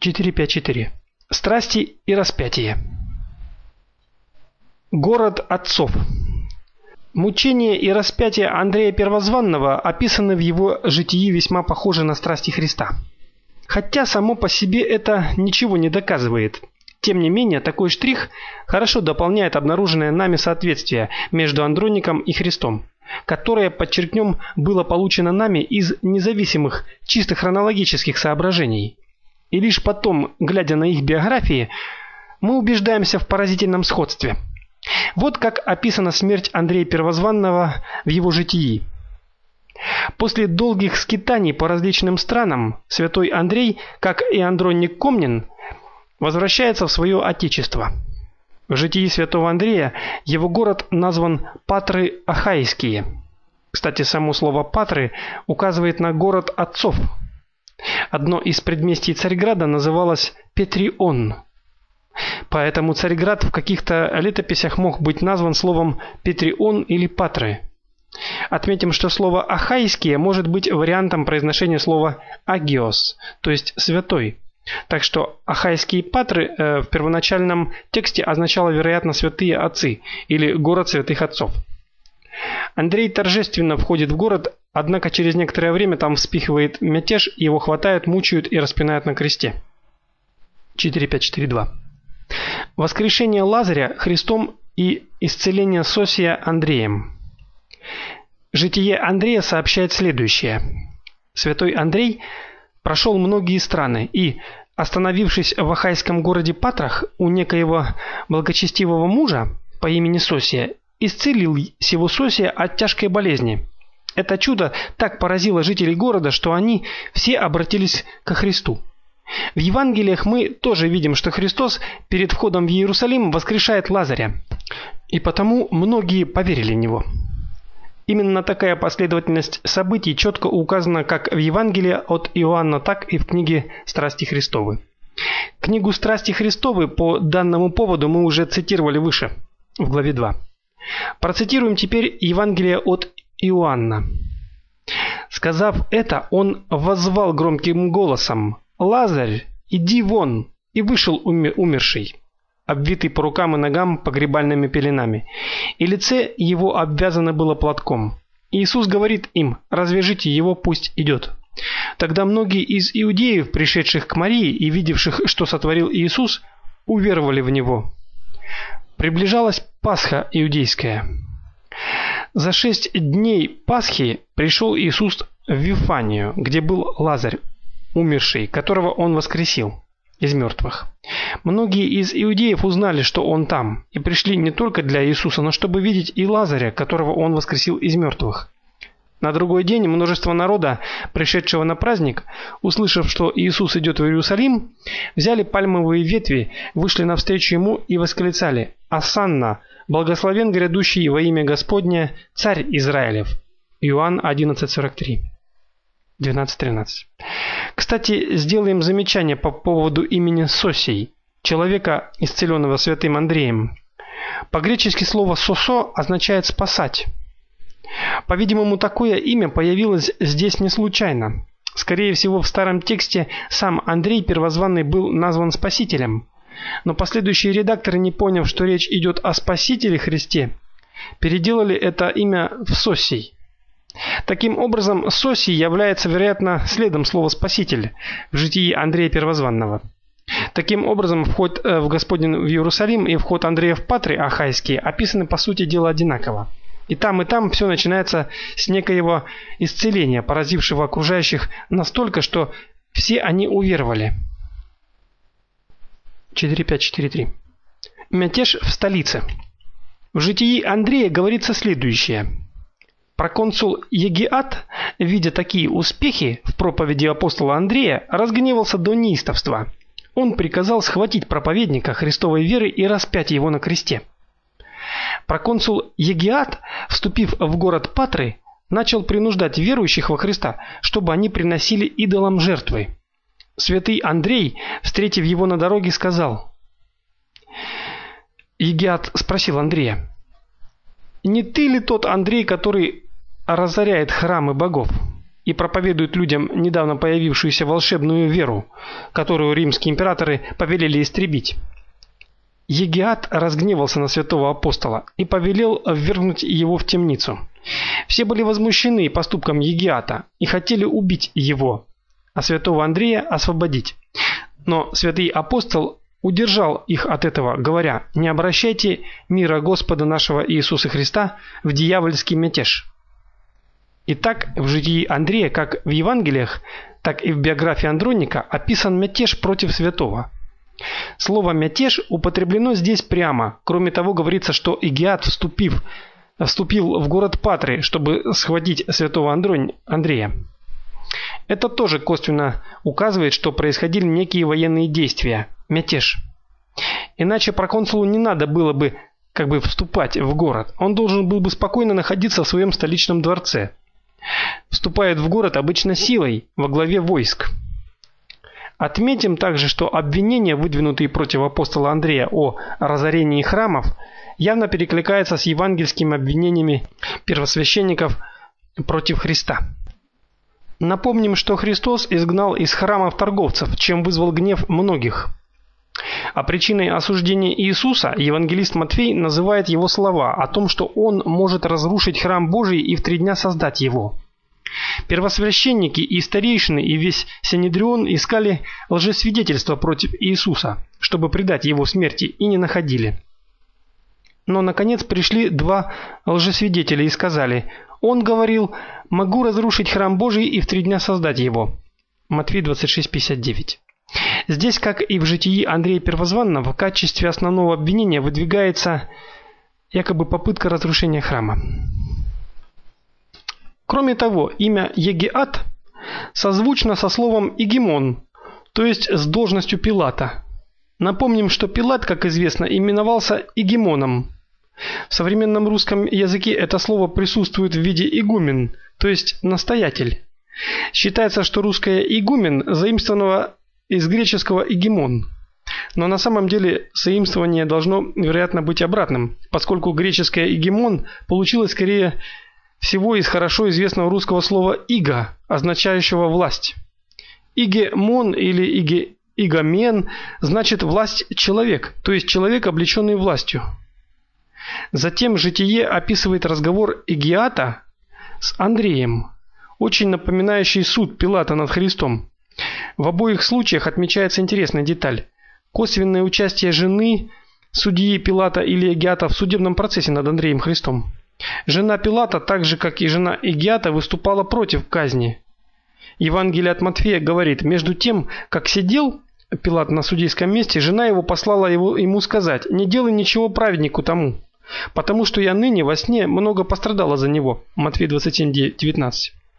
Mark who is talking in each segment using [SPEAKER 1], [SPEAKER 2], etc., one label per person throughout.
[SPEAKER 1] 4.5.4. Страсти и распятие. Город отцов. Мучения и распятие Андрея Первозванного описаны в его житии весьма похожи на страсти Христа. Хотя само по себе это ничего не доказывает. Тем не менее, такой штрих хорошо дополняет обнаруженное нами соответствие между Андроником и Христом, которое, подчеркнем, было получено нами из независимых, чисто хронологических соображений. И лишь потом, глядя на их биографии, мы убеждаемся в поразительном сходстве. Вот как описана смерть Андрея Первозванного в его житии. После долгих скитаний по различным странам святой Андрей, как и Андроник Комнин, возвращается в свое отечество. В житии святого Андрея его город назван Патры Ахайские. Кстати, само слово Патры указывает на город отцов. Одно из предместий Царьграда называлось Петрион. Поэтому Царьград в каких-то летописях мог быть назван словом Петрион или Патры. Отметим, что слово Ахайские может быть вариантом произношения слова Агиос, то есть святой. Так что Ахайские Патры в первоначальном тексте означало, вероятно, святые отцы или город святых отцов. Андрей торжественно входит в город, однако через некоторое время там вспыхивает мятеж, его хватают, мучают и распинают на кресте. 4.5.4.2. Воскрешение Лазаря Христом и исцеление Сосия Андреем. Житие Андрея сообщает следующее. Святой Андрей прошел многие страны и, остановившись в ахайском городе Патрах у некоего благочестивого мужа по имени Сосия, исцелил сего Сосия от тяжкой болезни. Это чудо так поразило жителей города, что они все обратились ко Христу. В Евангелиях мы тоже видим, что Христос перед входом в Иерусалим воскрешает Лазаря, и потому многие поверили в него. Именно такая последовательность событий четко указана как в Евангелии от Иоанна, так и в книге «Страсти Христовы». Книгу «Страсти Христовы» по данному поводу мы уже цитировали выше, в главе 2. Процитируем теперь Евангелие от Иоанна. Сказав это, он воззвал громким голосом: «Лазарь, иди вон!» И вышел умерший, обвитый по рукам и ногам погребальными пеленами, и лице его обвязано было платком. Иисус говорит им: «Развяжите его, пусть идет». Тогда многие из иудеев, пришедших к Марии и видевших, что сотворил Иисус, уверовали в него. Приближалась Пасха иудейская. За 6 дней Пасхи пришел Иисус в Вифанию, где был Лазарь, умерший, которого он воскресил из мертвых. Многие из иудеев узнали, что он там, и пришли не только для Иисуса, но чтобы видеть и Лазаря, которого он воскресил из мертвых. На другой день множество народа, пришедшего на праздник, услышав, что Иисус идет в Иерусалим, взяли пальмовые ветви, вышли навстречу ему и восклицали: «Осанна! Благословен грядущий во имя Господне, Царь Израилев». Иоанн 11:43. 12:13. Кстати, сделаем замечание по поводу имени Сосий, человека, исцеленного святым Андреем. По-гречески слово «сосо» означает «спасать». По-видимому, такое имя появилось здесь не случайно. Скорее всего, в старом тексте сам Андрей Первозванный был назван Спасителем. Но последующие редакторы, не поняв, что речь идет о Спасителе Христе, переделали это имя в Сосий. Таким образом, Сосий является, вероятно, следом слова «спаситель» в житии Андрея Первозванного. Таким образом, вход в Господень в Иерусалим и вход Андрея в Патры Ахайские описаны по сути дела одинаково. И там все начинается с некоего исцеления, поразившего окружающих настолько, что все они уверовали. 4.5.4.3. Мятеж в столице. В житии Андрея говорится следующее. Проконсул Егиат, видя такие успехи в проповеди апостола Андрея, разгневался до неистовства. Он приказал схватить проповедника Христовой веры и распять его на кресте. Проконсул Егиат, вступив в город Патры, начал принуждать верующих во Христа, чтобы они приносили идолам жертвы. Святый Андрей, встретив его на дороге, сказал: Егиат спросил Андрея: «Не ты ли тот Андрей, который разоряет храмы богов?» и проповедует людям недавно появившуюся волшебную веру, которую римские императоры повелели истребить. Егиат разгневался на святого апостола и повелел ввергнуть его в темницу. Все были возмущены поступком Егиата и хотели убить его, а святого Андрея освободить. Но святый апостол удержал их от этого, говоря: «Не обращайте мира Господа нашего Иисуса Христа в дьявольский мятеж». Итак, в житии Андрея, как в Евангелиях, так и в биографии Андроника описан мятеж против святого. Слово «мятеж» употреблено здесь прямо. Кроме того, говорится, что Егиат, вступил в город Патри, чтобы схватить святого Андрея. Это тоже косвенно указывает, что происходили некие военные действия, мятеж. Иначе проконсулу не надо было бы вступать в город. Он должен был бы спокойно находиться в своем столичном дворце. Вступает в город обычно силой, во главе войск. Отметим также, что обвинения, выдвинутые против апостола Андрея о разорении храмов, явно перекликаются с евангельскими обвинениями первосвященников против Христа. Напомним, что Христос изгнал из храмов торговцев, чем вызвал гнев многих. А причиной осуждения Иисуса евангелист Матфей называет его слова о том, что он может разрушить храм Божий и в 3 дня создать его. Первосвященники и старейшины и весь Синедрион искали лжесвидетельства против Иисуса, чтобы предать его смерти, и не находили. Но наконец пришли 2 лжесвидетеля и сказали: «Он говорил: могу разрушить храм Божий и в 3 дня создать его». Матфея 26:59. Здесь, как и в житии Андрея Первозванного, в качестве основного обвинения выдвигается якобы попытка разрушения храма. Кроме того, имя Егиат созвучно со словом «игемон», то есть с должностью Пилата. Напомним, что Пилат, как известно, именовался игемоном. В современном русском языке это слово присутствует в виде игумен, то есть настоятель. Считается, что русское игумен заимствовано из греческого игемон. Но на самом деле заимствование должно, вероятно, быть обратным, поскольку греческое игемон получилось скорее всего из хорошо известного русского слова иго, означающего власть. Игемон или игомен значит власть человек, то есть человек, облеченный властью. Затем житие описывает разговор Егиата с Андреем, очень напоминающий суд Пилата над Христом. В обоих случаях отмечается интересная деталь: косвенное участие жены судьи Пилата или Егиата в судебном процессе над Андреем Христом. Жена Пилата, так же как и жена Егиата, выступала против казни. Евангелие от Матфея говорит: между тем, как сидел Пилат на судейском месте, жена его послала ему сказать: «Не делай ничего праведнику тому, потому что я ныне во сне много пострадала за него». Матфея 27:19.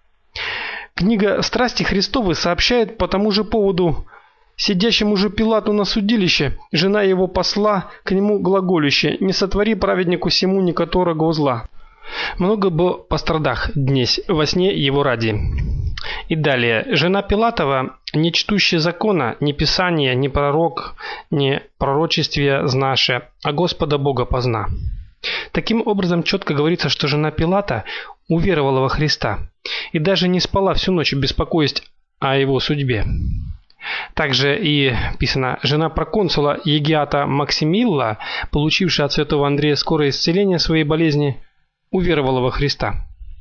[SPEAKER 1] Книга «Страсти Христовы» сообщает по тому же поводу: сидящему же Пилату на судилище, жена его посла к нему глаголюще: «Не сотвори праведнику сему никоторого зла». Много бы пострадах днесь во сне его ради. И далее: жена Пилатова, не чтущая закона, ни писания, ни пророк, ни пророчествия знаше, а Господа Бога позна. Таким образом, четко говорится, что жена Пилата уверовала во Христа и даже не спала всю ночь, беспокоясь о его судьбе. Также и писано: жена проконсула Егиата Максимилла, получившая от святого Андрея скорое исцеление своей болезни, уверовала во Христа.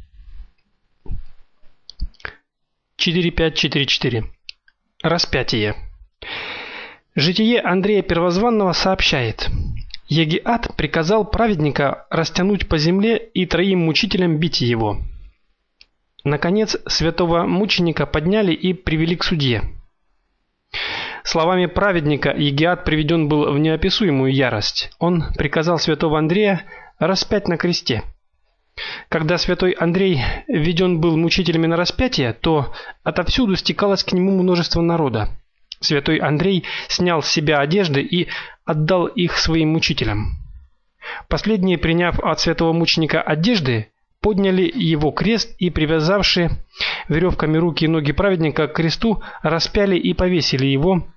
[SPEAKER 1] 4.5.4.4. Распятие. Житие Андрея Первозванного сообщает: Егиат приказал праведника растянуть по земле и 3 мучителям бить его. Наконец, святого мученика подняли и привели к судье. Словами праведника Егиат приведен был в неописуемую ярость. Он приказал святого Андрея распять на кресте. Когда святой Андрей введен был мучителями на распятие, то отовсюду стекалось к нему множество народа. Святой Андрей снял с себя одежды и отдал их своим мучителям. Последние, приняв от святого мученика одежды, подняли его крест и, привязавши веревками руки и ноги праведника к кресту, распяли и повесили его.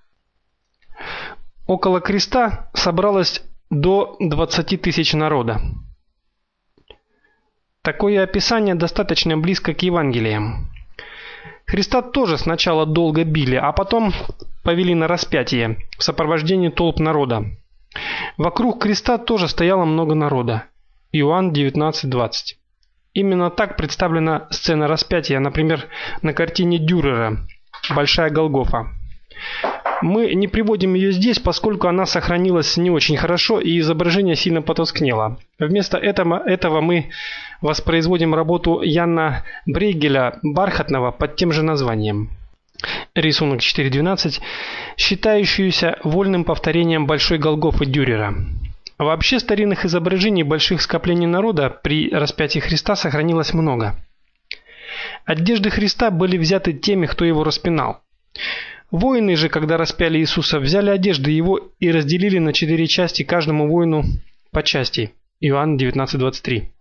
[SPEAKER 1] Около креста собралось до 20 тысяч народа. Такое описание достаточно близко к Евангелиям. Христа тоже сначала долго били, а потом повели на распятие в сопровождении толп народа. Вокруг креста тоже стояло много народа. Иоанн 19:20. Именно так представлена сцена распятия, например, на картине Дюрера «Большая Голгофа». Мы не приводим ее здесь, поскольку она сохранилась не очень хорошо и изображение сильно потускнело. Вместо этого мы воспроизводим работу Яна Брейгеля «Бархатного» под тем же названием. Рисунок 4.12, считающуюся вольным повторением Большой Голгофы Дюрера. Вообще старинных изображений больших скоплений народа при распятии Христа сохранилось много. Одежды Христа были взяты теми, кто его распинал. Воины же, когда распяли Иисуса, взяли одежды его и разделили на 4 части, каждому воину по части. Иоанн 19:23.